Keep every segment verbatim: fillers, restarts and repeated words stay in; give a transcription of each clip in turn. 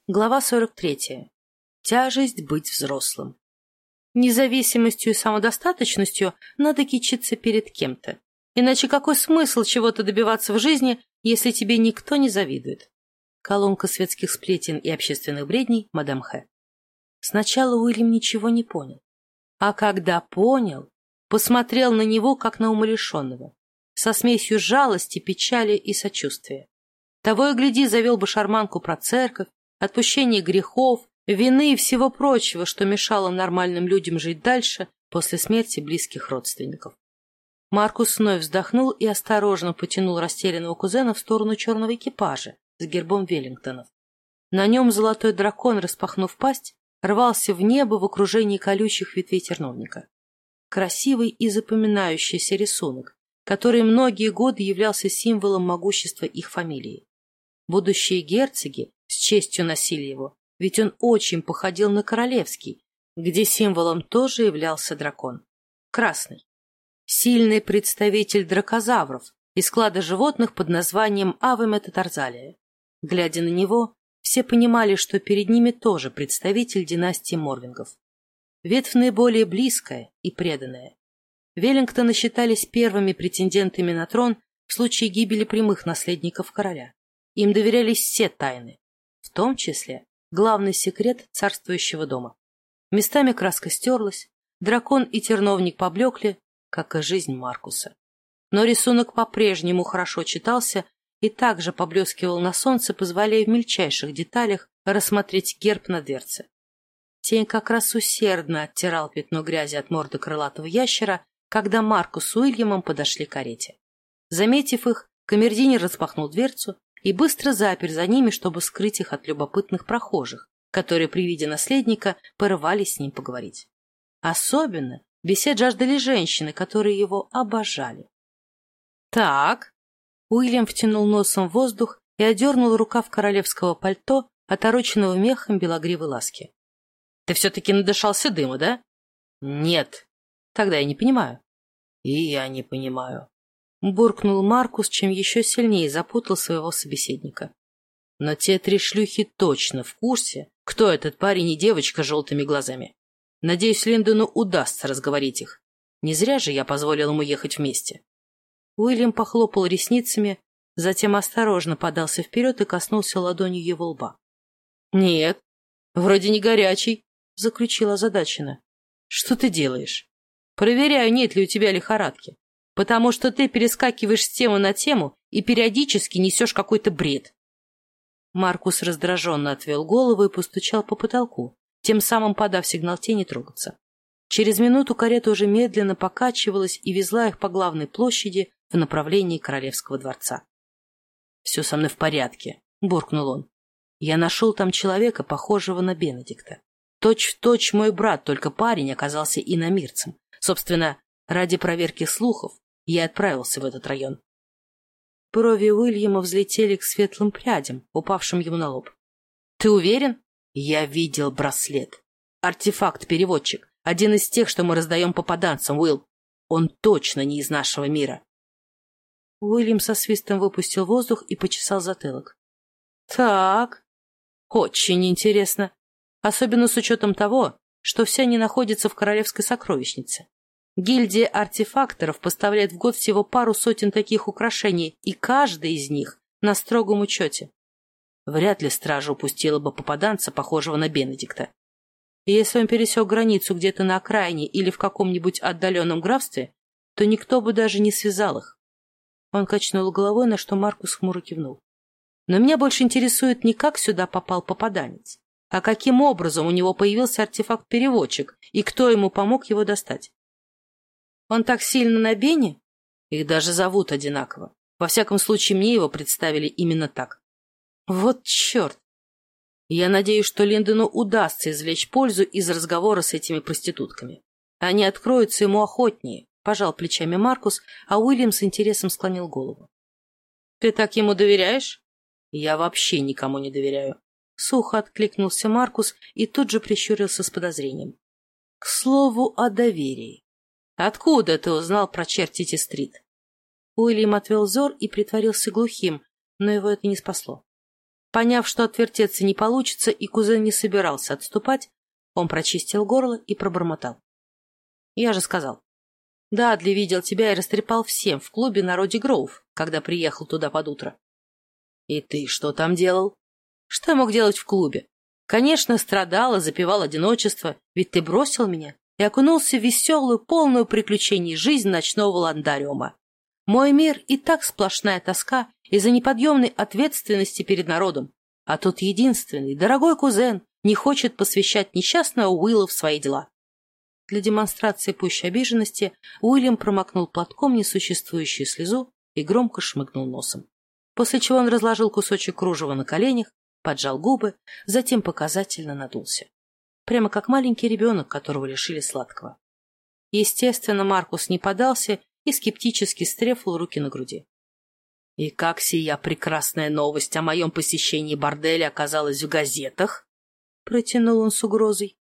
Глава сорок третья. Тяжесть быть взрослым. Независимостью и самодостаточностью надо кичиться перед кем-то. Иначе какой смысл чего-то добиваться в жизни, если тебе никто не завидует? Колонка светских сплетен и общественных бредней, мадам Х. Сначала Уильям ничего не понял. А когда понял, посмотрел на него, как на умалишенного, со смесью жалости, печали и сочувствия. Того и гляди, завел бы шарманку про церковь, отпущение грехов, вины и всего прочего, что мешало нормальным людям жить дальше после смерти близких родственников. Маркус вновь вздохнул и осторожно потянул растерянного кузена в сторону черного экипажа с гербом Веллингтонов. На нем золотой дракон, распахнув пасть, рвался в небо в окружении колючих ветвей терновника. Красивый и запоминающийся рисунок, который многие годы являлся символом могущества их фамилии. Будущие герцоги с честью носили его, ведь он очень походил на королевский, где символом тоже являлся дракон. Красный. Сильный представитель дракозавров из клада животных под названием Аве метатарзалия. Глядя на него, все понимали, что перед ними тоже представитель династии Морвингов. Ветвь наиболее близкая и преданная. Веллингтоны считались первыми претендентами на трон в случае гибели прямых наследников короля. Им доверялись все тайны, в том числе главный секрет царствующего дома. Местами краска стерлась, дракон и терновник поблекли, как и жизнь Маркуса. Но рисунок по-прежнему хорошо читался и также поблескивал на солнце, позволяя в мельчайших деталях рассмотреть герб на дверце. Тень как раз усердно оттирал пятно грязи от морды крылатого ящера, когда Маркус с Уильямом подошли к карете. Заметив их, камердинер распахнул дверцу и быстро запер за ними, чтобы скрыть их от любопытных прохожих, которые при виде наследника порывались с ним поговорить. Особенно бесед жаждали женщины, которые его обожали. «Так», — Уильям втянул носом в воздух и одернул рукав королевского пальто, отороченного мехом белогривой ласки. «Ты все-таки надышался дыма, да?» «Нет». «Тогда я не понимаю». «И я не понимаю», — буркнул Маркус, чем еще сильнее запутал своего собеседника. «Но те три шлюхи точно в курсе, кто этот парень и девочка с желтыми глазами. Надеюсь, Линдону удастся разговорить их. Не зря же я позволил ему ехать вместе». Уильям похлопал ресницами, затем осторожно подался вперед и коснулся ладонью его лба. «Нет, вроде не горячий», — заключила озадаченно. «Что ты делаешь?» «Проверяю, нет ли у тебя лихорадки, потому что ты перескакиваешь с темы на тему и периодически несешь какой-то бред». Маркус раздраженно отвел голову и постучал по потолку, тем самым подав сигнал тени трогаться. Через минуту карета уже медленно покачивалась и везла их по главной площади в направлении Королевского дворца. «Все со мной в порядке», — буркнул он. «Я нашел там человека, похожего на Бенедикта. Точь-в-точь мой брат, только парень оказался иномирцем. Собственно, ради проверки слухов я отправился в этот район». Брови Уильяма взлетели к светлым прядям, упавшим ему на лоб. «Ты уверен?» «Я видел браслет. Артефакт-переводчик. Один из тех, что мы раздаем попаданцам, Уилл. Он точно не из нашего мира». Уильям со свистом выпустил воздух и почесал затылок. «Так, очень интересно. Особенно с учетом того, что все они находятся в королевской сокровищнице. Гильдия артефакторов поставляет в год всего пару сотен таких украшений, и каждый из них на строгом учете. Вряд ли стража упустила бы попаданца, похожего на Бенедикта. И если он пересек границу где-то на окраине или в каком-нибудь отдаленном графстве, то никто бы даже не связал их». Он качнул головой, на что Маркус хмуро кивнул. «Но меня больше интересует не как сюда попал попаданец, а каким образом у него появился артефакт-переводчик и кто ему помог его достать. Он так сильно на Бене? Их даже зовут одинаково. Во всяком случае, мне его представили именно так. Вот черт! Я надеюсь, что Линдону удастся извлечь пользу из разговора с этими проститутками. Они откроются ему охотнее», — пожал плечами Маркус, а Уильям с интересом склонил голову. «Ты так ему доверяешь?» «Я вообще никому не доверяю», — сухо откликнулся Маркус и тут же прищурился с подозрением. «К слову о доверии. Откуда ты узнал про Чертити-стрит?» Уильям отвел взор и притворился глухим, но его это не спасло. Поняв, что отвертеться не получится, и кузен не собирался отступать, он прочистил горло и пробормотал. Я же сказал. Дадли видел тебя и растрепал всем в клубе на Роди Гроув, когда приехал туда под утро. И ты что там делал? Что я мог делать в клубе? Конечно, страдал и запивал одиночество, ведь ты бросил меня и окунулся в веселую, полную приключений жизнь ночного ландариума. Мой мир и так сплошная тоска из-за неподъемной ответственности перед народом, а тот единственный, дорогой кузен, не хочет посвящать несчастного Уилла в свои дела. Для демонстрации пущей обиженности Уильям промокнул платком несуществующую слезу и громко шмыгнул носом. После чего он разложил кусочек кружева на коленях, поджал губы, затем показательно надулся. Прямо как маленький ребенок, которого лишили сладкого. Естественно, Маркус не подался и скептически стряхнул руки на груди. «И как сия прекрасная новость о моем посещении борделя оказалась в газетах?» — протянул он с угрозой.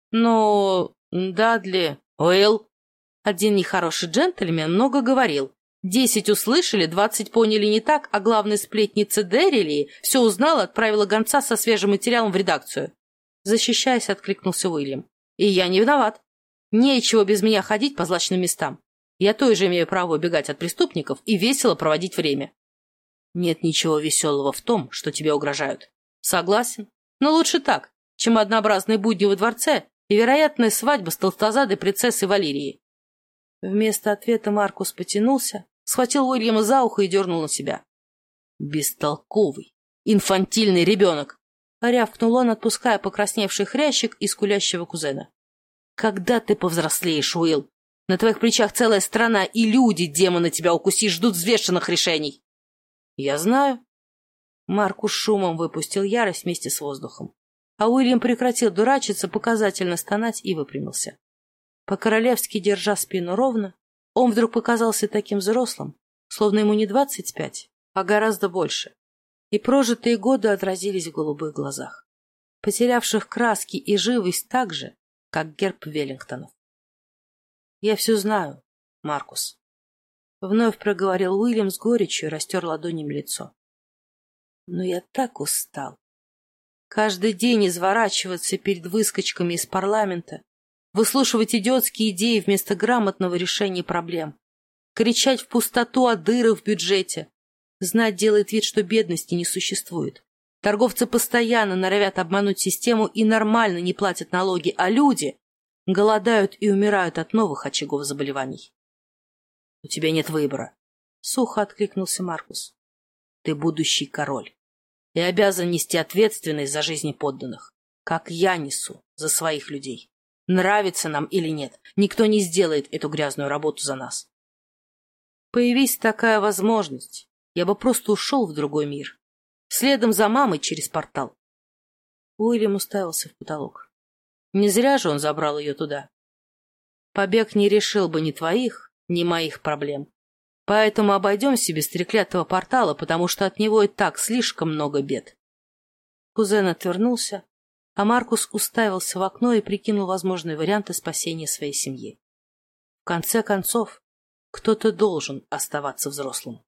«Но, Дадли, Уилл, один нехороший джентльмен много говорил. Десять услышали, двадцать поняли не так, а главная сплетница Деррили все узнала, отправила гонца со свежим материалом в редакцию». Защищаясь, откликнулся Уильям. «И я не виноват. Нечего без меня ходить по злачным местам. Я тоже имею право убегать от преступников и весело проводить время». «Нет ничего веселого в том, что тебе угрожают». «Согласен. Но лучше так, чем однообразные будни во дворце и вероятная свадьба с толстозадой принцессой Валерией». Вместо ответа Маркус потянулся, схватил Уильяма за ухо и дернул на себя. «Бестолковый, инфантильный ребенок!» — рявкнул он, отпуская покрасневший хрящик и скулящего кузена. «Когда ты повзрослеешь, Уилл? На твоих плечах целая страна, и люди, демоны, тебя укусишь, ждут взвешенных решений». «Я знаю». Маркус шумом выпустил ярость вместе с воздухом, а Уильям прекратил дурачиться, показательно стонать и выпрямился. По-королевски держа спину ровно, он вдруг показался таким взрослым, словно ему не двадцать пять, а гораздо больше, и прожитые годы отразились в голубых глазах, потерявших краски и живость так же, как герб Веллингтонов. «Я все знаю, Маркус», — вновь проговорил Уильям с горечью и растер ладонями лицо. «Но я так устал. Каждый день изворачиваться перед выскочками из парламента, выслушивать идиотские идеи вместо грамотного решения проблем, кричать в пустоту о дырах в бюджете. Знать делает вид, что бедности не существует. Торговцы постоянно норовят обмануть систему и нормально не платят налоги, а люди голодают и умирают от новых очагов заболеваний». «У тебя нет выбора», — сухо откликнулся Маркус. «Ты будущий король и обязан нести ответственность за жизни подданных, как я несу за своих людей. Нравится нам или нет, никто не сделает эту грязную работу за нас. Появись такая возможность, я бы просто ушел в другой мир, следом за мамой через портал». Уильям уставился в потолок. Не зря же он забрал ее туда. Побег не решил бы ни твоих, ни моих проблем. Поэтому обойдемся без треклятого портала, потому что от него и так слишком много бед. Кузен отвернулся, а Маркус уставился в окно и прикинул возможные варианты спасения своей семьи. В конце концов, кто-то должен оставаться взрослым.